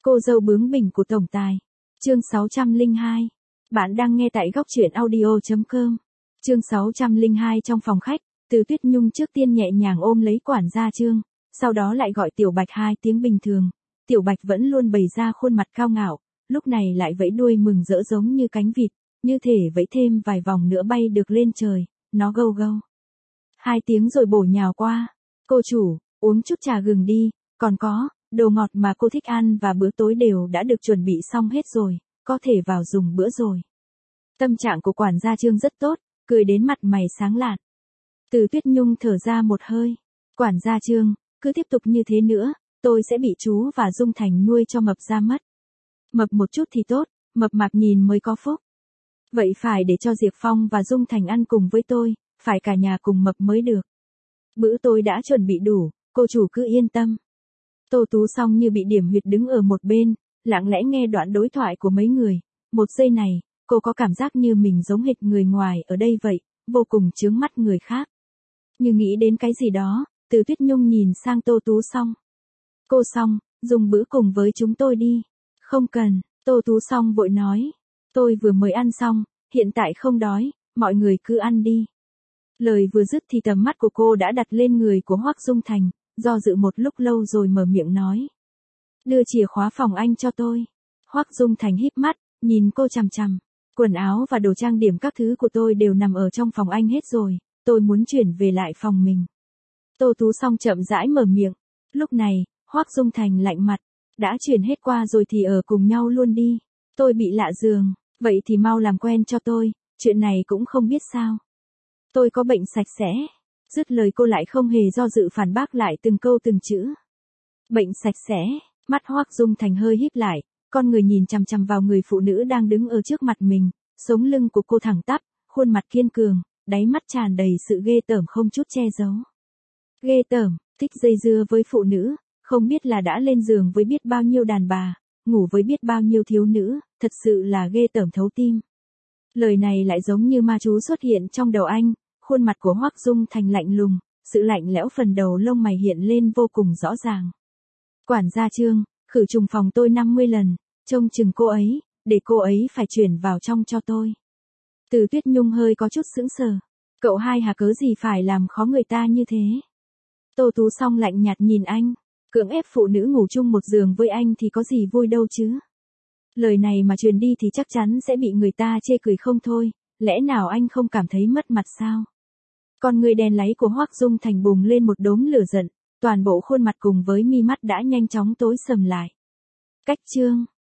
Cô dâu bướng bỉnh của tổng tài. Chương 602. Bạn đang nghe tại góc truyện audio.com. Chương 602 trong phòng khách, Từ Tuyết Nhung trước tiên nhẹ nhàng ôm lấy quản gia Trương, sau đó lại gọi Tiểu Bạch 2 tiếng bình thường. Tiểu Bạch vẫn luôn bày ra khuôn mặt cao ngạo, lúc này lại vẫy đuôi mừng rỡ giống như cánh vịt, như thể vẫy thêm vài vòng nữa bay được lên trời, nó gâu gâu. 2 tiếng rồi bổ nhào qua. Cô chủ, uống chút trà gừng đi, còn có, đồ ngọt mà cô thích ăn và bữa tối đều đã được chuẩn bị xong hết rồi, có thể vào dùng bữa rồi. Tâm trạng của quản gia Trương rất tốt, cười đến mặt mày sáng lạn. Từ Tuyết Nhung thở ra một hơi. Quản gia Trương, cứ tiếp tục như thế nữa, tôi sẽ bị chú và Dung Thành nuôi cho mập ra mất. Mập một chút thì tốt, mập mạp nhìn mới có phúc. Vậy phải để cho Diệp Phong và Dung Thành ăn cùng với tôi, phải cả nhà cùng mập mới được. Bữa tôi đã chuẩn bị đủ, cô chủ cứ yên tâm. Tô Tú Song như bị điểm huyệt đứng ở một bên, lặng lẽ nghe đoạn đối thoại của mấy người. Một giây này, cô có cảm giác như mình giống hệt người ngoài ở đây vậy, vô cùng chướng mắt người khác. Như nghĩ đến cái gì đó, Từ Tuyết Nhung nhìn sang Tô Tú Song. Cô Song, dùng bữa cùng với chúng tôi đi. Không cần, Tô Tú Song vội nói. Tôi vừa mới ăn xong, hiện tại không đói, mọi người cứ ăn đi. Lời vừa dứt thì tầm mắt của cô đã đặt lên người của Hoắc Dung Thành, do dự một lúc lâu rồi mở miệng nói. Đưa chìa khóa phòng anh cho tôi. Hoắc Dung Thành híp mắt, nhìn cô chằm chằm. Quần áo và đồ trang điểm các thứ của tôi đều nằm ở trong phòng anh hết rồi, tôi muốn chuyển về lại phòng mình. Tô Tú Song chậm rãi mở miệng. Lúc này, Hoắc Dung Thành lạnh mặt. Đã chuyển hết qua rồi thì ở cùng nhau luôn đi. Tôi bị lạ giường, vậy thì mau làm quen cho tôi, chuyện này cũng không biết sao. Tôi có bệnh sạch sẽ. Dứt lời cô lại không hề do dự phản bác lại từng câu từng chữ. Bệnh sạch sẽ, mắt Hoắc Dung Thành hơi híp lại, con người nhìn chằm chằm vào người phụ nữ đang đứng ở trước mặt mình, sống lưng của cô thẳng tắp, khuôn mặt kiên cường, đáy mắt tràn đầy sự ghê tởm không chút che giấu. Ghê tởm, thích dây dưa với phụ nữ, không biết là đã lên giường với biết bao nhiêu đàn bà, ngủ với biết bao nhiêu thiếu nữ, thật sự là ghê tởm thấu tim. Lời này lại giống như ma chú xuất hiện trong đầu anh, khuôn mặt của Hoắc Dung Thành lạnh lùng, sự lạnh lẽo phần đầu lông mày hiện lên vô cùng rõ ràng. Quản gia Trương, khử trùng phòng tôi 50 lần, trông chừng cô ấy, để cô ấy phải chuyển vào trong cho tôi. Từ Tuyết Nhung hơi có chút sững sờ. Cậu hai hà cớ gì phải làm khó người ta như thế? Tô Tú Song lạnh nhạt nhìn anh, cưỡng ép phụ nữ ngủ chung một giường với anh thì có gì vui đâu chứ? Lời này mà truyền đi thì chắc chắn sẽ bị người ta chê cười không thôi, lẽ nào anh không cảm thấy mất mặt sao? Con người đen láy của Hoắc Dung Thành bùng lên một đốm lửa giận, toàn bộ khuôn mặt cùng với mi mắt đã nhanh chóng tối sầm lại. Cách Trương.